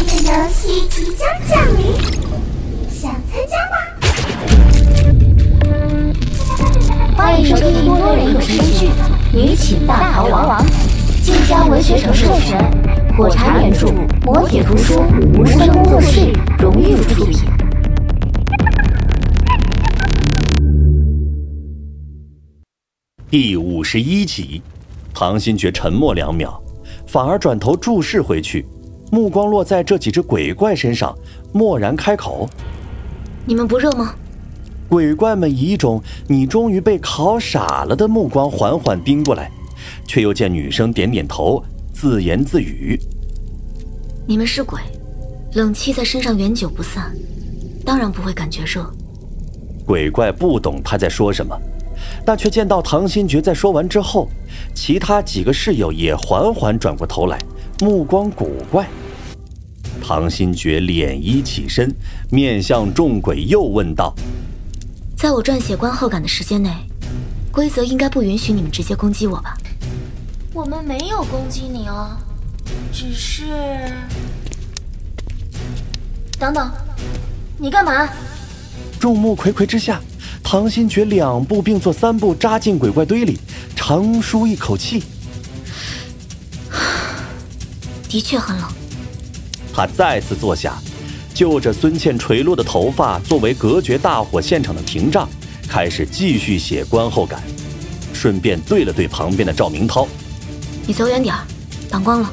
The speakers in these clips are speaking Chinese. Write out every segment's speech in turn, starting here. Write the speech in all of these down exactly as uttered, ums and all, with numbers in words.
这个游戏即将降临，想参加吗？ 欢迎收听多人有声剧《女寝大逃亡》，晋江文学城授权，火柴原著，磨铁图书，无声工作室荣誉出品。 第五十一集，唐新觉沉默两秒，反而转头注视回去，目光落在这几只鬼怪身上，蓦然开口：“ 你们不热吗？” 鬼怪们以一种你终于被烤傻了的目光缓缓盯过来，却又见女生点点头，自言自语：“ 你们是鬼，冷气在身上远久不散，当然不会感觉热。” 鬼怪不懂他在说什么，但却见到唐新觉在说完之后，其他几个室友也缓缓转过头来，目光古怪。唐新觉脸一起身，面向众鬼又问道：“ 在我撰写观后感的时间内，规则应该不允许你们直接攻击我吧？”“ 我们没有攻击你哦，只是……等等，你干嘛？” 众目睽睽之下，唐新觉两步并作三步扎进鬼怪堆里，长舒一口气。 的确很冷。 他再次坐下，就着孙茜垂落的头发作为隔绝大火现场的屏障，开始继续写观后感，顺便对了对旁边的赵明涛：“ 你走远点儿，挡光了。”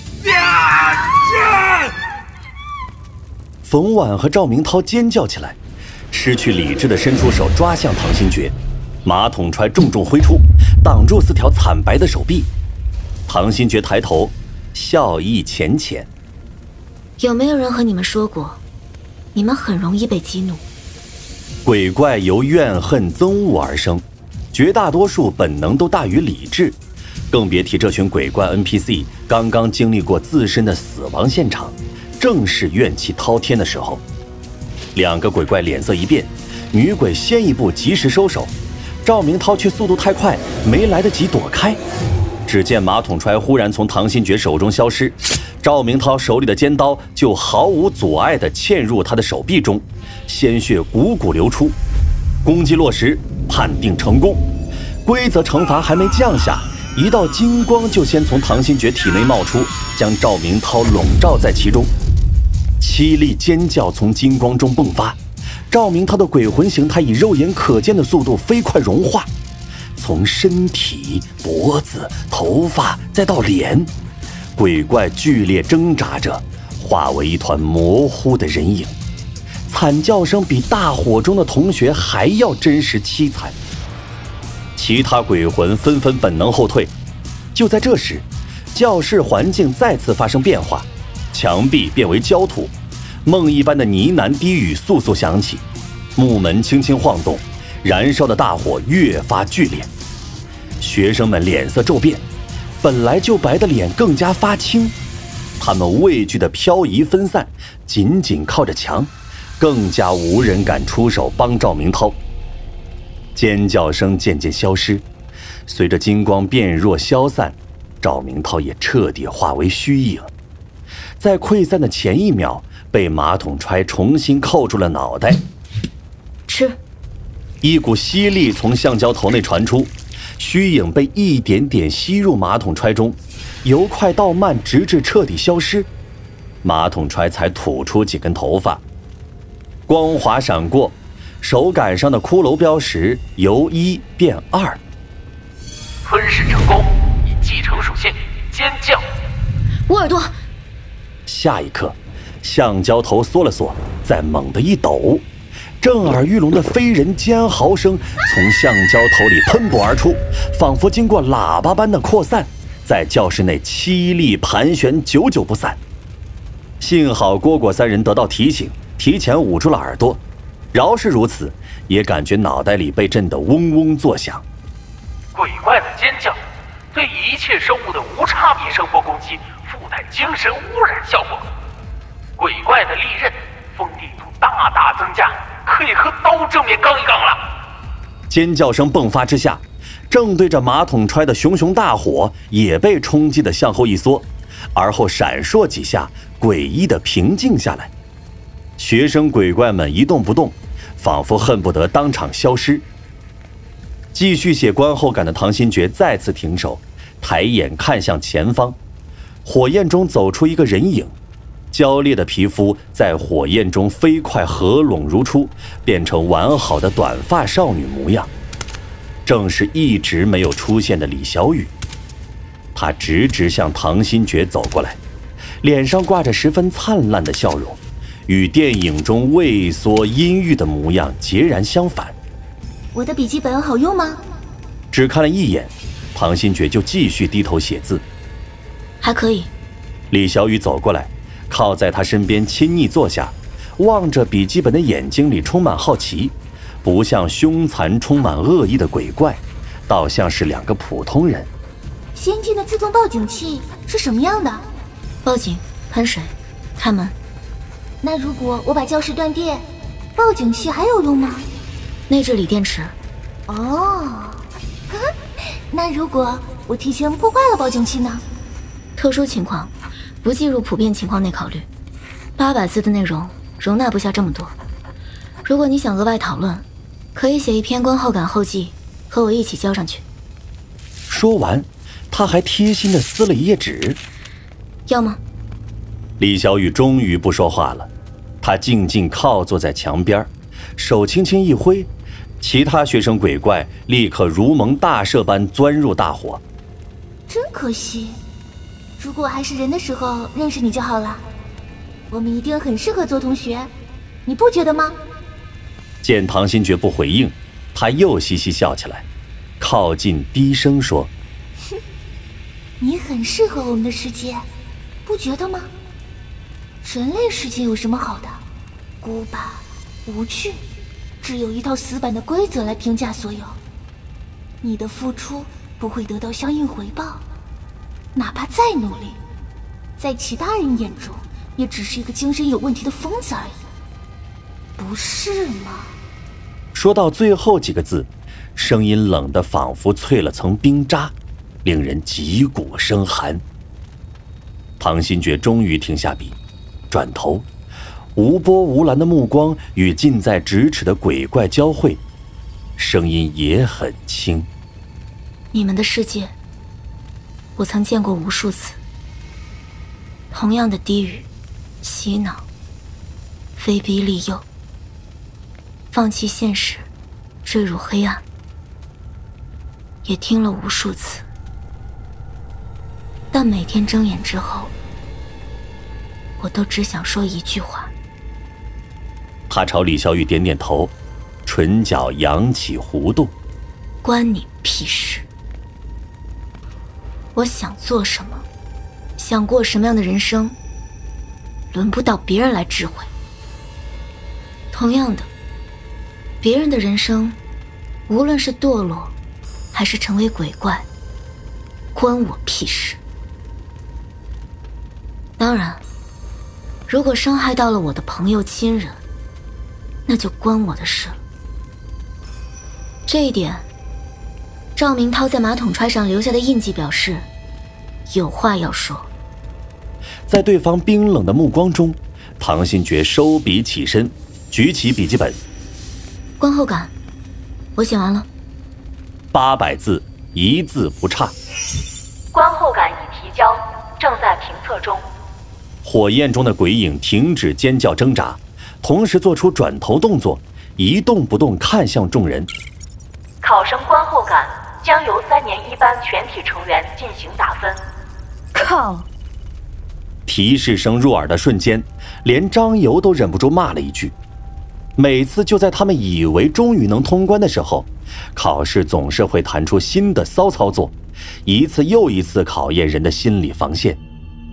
冯婉和赵明涛尖叫起来，失去理智的伸出手抓向唐新觉，马桶揣重重挥出，挡住四条惨白的手臂。唐新觉抬头，笑意浅浅：“ 有没有人和你们说过，你们很容易被激怒？” 鬼怪由怨恨憎恶而生，绝大多数本能都大于理智，更别提这群鬼怪 N P C 刚刚经历过自身的死亡现场，正是怨气滔天的时候。两个鬼怪脸色一变，女鬼先一步及时收手，赵明涛却速度太快，没来得及躲开。只见马桶揣忽然从唐新觉手中消失，赵明涛手里的尖刀就毫无阻碍地嵌入他的手臂中，鲜血汩汩流出。攻击落实，判定成功。规则惩罚还没降下，一道金光就先从唐新觉体内冒出，将赵明涛笼罩在其中。凄厉尖叫从金光中迸发，赵明涛的鬼魂形态以肉眼可见的速度飞快融化，从身体、脖子、头发再到脸，鬼怪剧烈挣扎着，化为一团模糊的人影。惨叫声比大火中的同学还要真实凄惨。其他鬼魂纷纷本能后退。就在这时，教室环境再次发生变化，墙壁变为焦土，梦一般的呢喃低语簌簌响起，木门轻轻晃动，燃烧的大火越发剧烈。学生们脸色骤变，本来就白的脸更加发青，他们畏惧的漂移分散，紧紧靠着墙，更加无人敢出手帮赵明涛。尖叫声渐渐消失，随着金光变弱消散，赵明涛也彻底化为虚影。在溃散的前一秒，被马桶揣重新扣住了脑袋。 吃！ 一股吸力从橡胶头内传出，虚影被一点点吸入马桶揣中，由快到慢，直至彻底消失。马桶揣才吐出几根头发，光华闪过，手杆上的骷髅标识由一变二。 吞噬成功，已继承属性，尖叫！ 沃尔多！ 下一刻，橡胶头缩了缩，再猛地一抖，震耳欲聋的非人尖嚎声从橡胶头里喷薄而出，仿佛经过喇叭般的扩散，在教室内凄厉盘旋，久久不散。幸好蝈蝈三人得到提醒，提前捂住了耳朵，饶是如此，也感觉脑袋里被震得嗡嗡作响。 鬼怪的尖叫对一切生物的无差别声波攻击附带精神污染效果，鬼怪的利刃锋利度大大增加，可以和刀正面刚一刚了。 尖叫声迸发之下，正对着马桶揣的熊熊大火也被冲击得向后一缩，而后闪烁几下， 诡异地平静下来。学生鬼怪们一动不动，仿佛恨不得当场消失。继续写观后感的唐新觉再次停手，抬眼看向前方，火焰中走出一个人影，焦裂的皮肤在火焰中飞快合拢如初，变成完好的短发少女模样，正是一直没有出现的李小雨。她直直向唐新觉走过来，脸上挂着十分灿烂的笑容，与电影中畏缩阴郁的模样截然相反。 我的笔记本好用吗？ 只看了一眼，唐新觉就继续低头写字。 还可以。 李小雨走过来，靠在他身边亲昵坐下，望着笔记本的眼睛里充满好奇，不像凶残充满恶意的鬼怪，倒像是两个普通人。 先进的自动报警器是什么样的？ 报警、喷水、开门。 那如果我把教室断电，报警器还有用吗？ 内置锂电池。 哦，那如果我提前破坏了报警器呢？ 特殊情况不计入普遍情况内考虑。八百字的内容容纳不下这么多。如果你想额外讨论，可以写一篇观后感后记，和我一起交上去。 说完，他还贴心地撕了一页纸。 要吗？ 李小雨终于不说话了，他静静靠坐在墙边，手轻轻一挥，其他学生鬼怪立刻如蒙大赦般钻入大火。 真可惜，如果还是人的时候认识你就好了，我们一定很适合做同学，你不觉得吗？ 见唐新觉不回应，他又嘻嘻笑起来，靠近低声说： 哼，你很适合我们的世界，不觉得吗？人类世界有什么好的？古板无趣，只有一套死板的规则来评价所有。你的付出不会得到相应回报，哪怕再努力，在其他人眼中也只是一个精神有问题的疯子而已，不是吗？ 说到最后几个字，声音冷得仿佛淬了层冰渣，令人脊骨生寒。唐新觉终于停下笔，转头，无波无澜的目光与近在咫尺的鬼怪交汇，声音也很轻。 你们的世界，我曾见过无数次。同样的低语、洗脑、威逼利诱，放弃现实，坠入黑暗，也听了无数次。但每天睁眼之后，我都只想说一句话。 他朝李小雨点点头，唇角扬起弧度。 关你屁事！我想做什么，想过什么样的人生，轮不到别人来智慧。同样的，别人的人生，无论是堕落，还是成为鬼怪，关我屁事。当然，如果伤害到了我的朋友亲人，那就关我的事了。这一点，赵明涛在马桶揣上留下的印记表示有话要说。 在对方冰冷的目光中，唐新觉收笔起身，举起笔记本。 观后感，我写完了。 八百字，一字不差。 观后感已提交，正在评测中。 火焰中的鬼影停止尖叫挣扎，同时做出转头动作，一动不动看向众人。 考生观后感将由三年一班全体成员进行打分。 靠！ 提示声入耳的瞬间，连张游都忍不住骂了一句。每次就在他们以为终于能通关的时候，考试总是会弹出新的骚操作，一次又一次考验人的心理防线。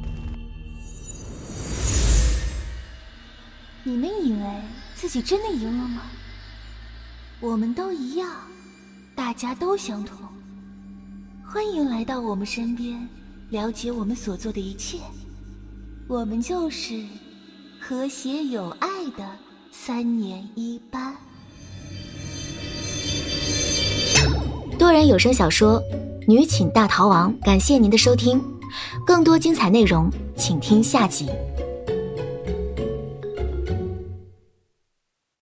你们以为自己真的赢了吗？我们都一样，大家都相同。欢迎来到我们身边，了解我们所做的一切。我们就是和谐有爱的三年一班。 多人有声小说《女寝大逃亡》，感谢您的收听。更多精彩内容，请听下集。